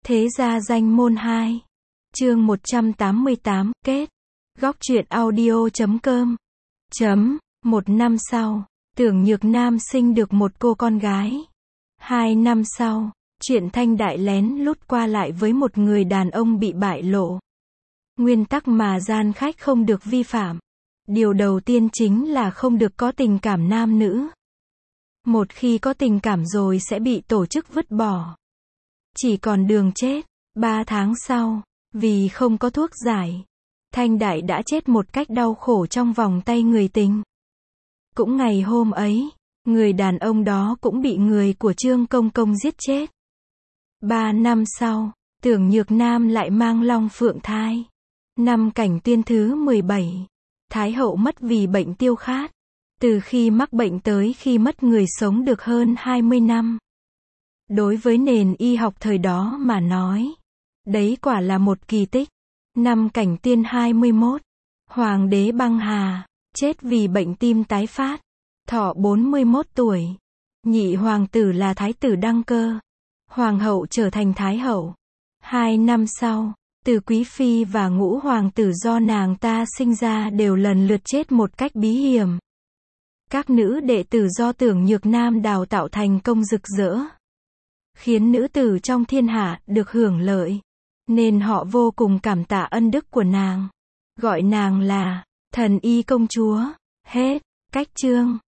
Thế gia danh môn 2. Chương 188, kết. Góc truyện audio.com. Một năm sau, Tưởng Nhược Nam sinh được một cô con gái. 2 năm sau, chuyện Thanh Đại lén lút qua lại với một người đàn ông bị bại lộ. Nguyên tắc mà gian khách không được vi phạm. Điều đầu tiên chính là không được có tình cảm nam nữ. Một khi có tình cảm rồi sẽ bị tổ chức vứt bỏ. Chỉ còn đường chết. 3 tháng sau, vì không có thuốc giải, Thanh Đại đã chết một cách đau khổ trong vòng tay người tình. Cũng ngày hôm ấy, người đàn ông đó cũng bị người của Trương Công Công giết chết. 3 năm sau, Tưởng Nhược Nam lại mang long phượng thai. Năm Cảnh Tuyên thứ 17. Thái hậu mất vì bệnh tiêu khát. Từ khi mắc bệnh tới khi mất người sống được hơn 20 năm. Đối với nền y học thời đó mà nói, đấy quả là một kỳ tích. Năm Cảnh Tiên 21. Hoàng đế Băng Hà, chết vì bệnh tim tái phát. Thọ 41 tuổi. Nhị hoàng tử là thái tử Đăng Cơ. Hoàng hậu trở thành thái hậu. 2 năm sau, Từ Quý Phi và ngũ hoàng tử do nàng ta sinh ra đều lần lượt chết một cách bí hiểm. Các nữ đệ tử do Tưởng Nhược Nam đào tạo thành công rực rỡ, khiến nữ tử trong thiên hạ được hưởng lợi, nên họ vô cùng cảm tạ ân đức của nàng, gọi nàng là thần y công chúa. Hết. Cách chương